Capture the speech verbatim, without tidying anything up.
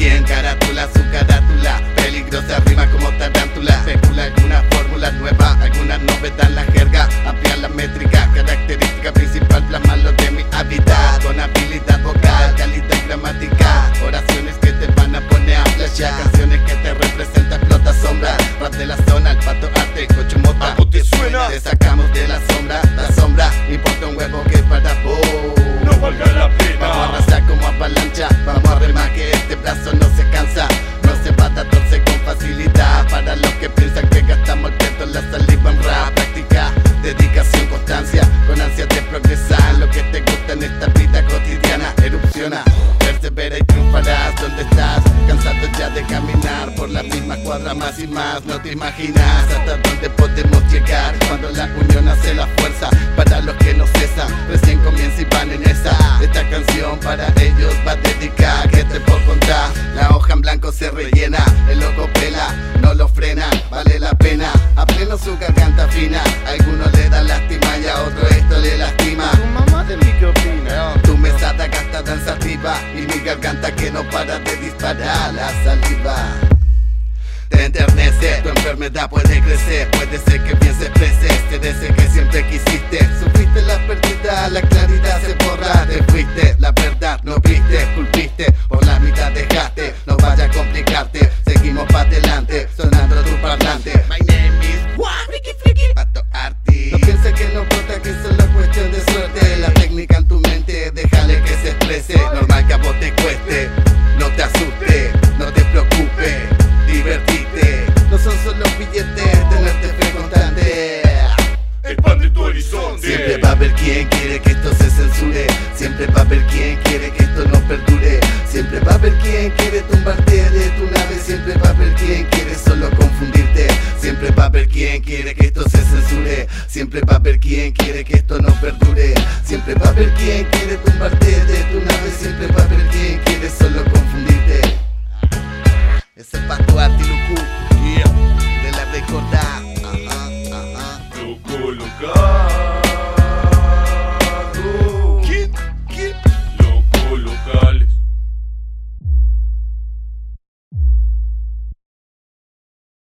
quien carátula su carátula, peligrosa rima como tarántula. Especula alguna fórmula nueva, alguna novedad en la jerga, ampliar la métrica, característica principal, plasmarlo de mi hábitat, con habilidad vocal, calidad gramática, oraciones que te van a poner a flashear, canciones que te representan, explota sombra, rap de la zona, el pato arte, cocho mota, te suena, te sacamos de la sombra, la sombra, importa un huevo que para vos no valga la pena. Vamos a arrasar como avalancha, vamos a remar que este brazo no se cansa, no se va a torcer con facilidad. Para los que piensan que gastamos el peto en la saliva en rap, práctica, dedicación, constancia, con ansia de progresar. Lo que te gusta en esta vida cotidiana, erupciona, persevera y triunfarás. ¿Dónde estás? Cansado ya de caminar por la misma cuadra más y más. No te imaginas hasta dónde podemos llegar cuando la unión hace la fuerza. Para los que no cesan, recién comienza y van en esa. Esta canción para ellos va dedicada. ¿Qué te puedo contar? La hoja en blanco se rellena, el loco pela, no lo frena, vale la pena. A pleno su garganta fina, a algunos le da lástima y a otro esto le lastima. ¿Tu mamá de mí qué opina? Tu mesada gastada en sativa y mi garganta que no para de disparar la saliva. Te enternece, tu enfermedad puede crecer, puede ser que bien se exprese, te desee que siempre quisiste. Sufriste la pérdida, la claridad se borra, te fuiste, la verdad no viste, culpiste, por la mitad dejaste, no vaya a complicarte, seguimos pa' adelante, sonando tu parlante. My name is Juan Ricky Friki, Pato Arti. No pienses que no importa, que es solo cuestión de suerte, la técnica en tu mente, déjale que se exprese, normal que a vos te cueste, no te asustes, no te preocupes, divertite, no son solo billetes, tenerte fe constante. El pan de tu horizonte. Siempre va a haber quien quiere que esto se censure, siempre va a haber quien quiere que esto no perdure, siempre va a haber quien quiere tumbarte de tu nave, siempre va a haber quien quiere solo confundirte, siempre va a haber quien quiere que esto se censure, siempre va a haber quien quiere que esto no perdure, siempre va a haber quien quiere tumbarte de tu nave, siempre va a haber quien quiere solo confundirte. Ese es Pato Arti Luku, yeah, de la recordada. Ajá, ajá. Loco, loca.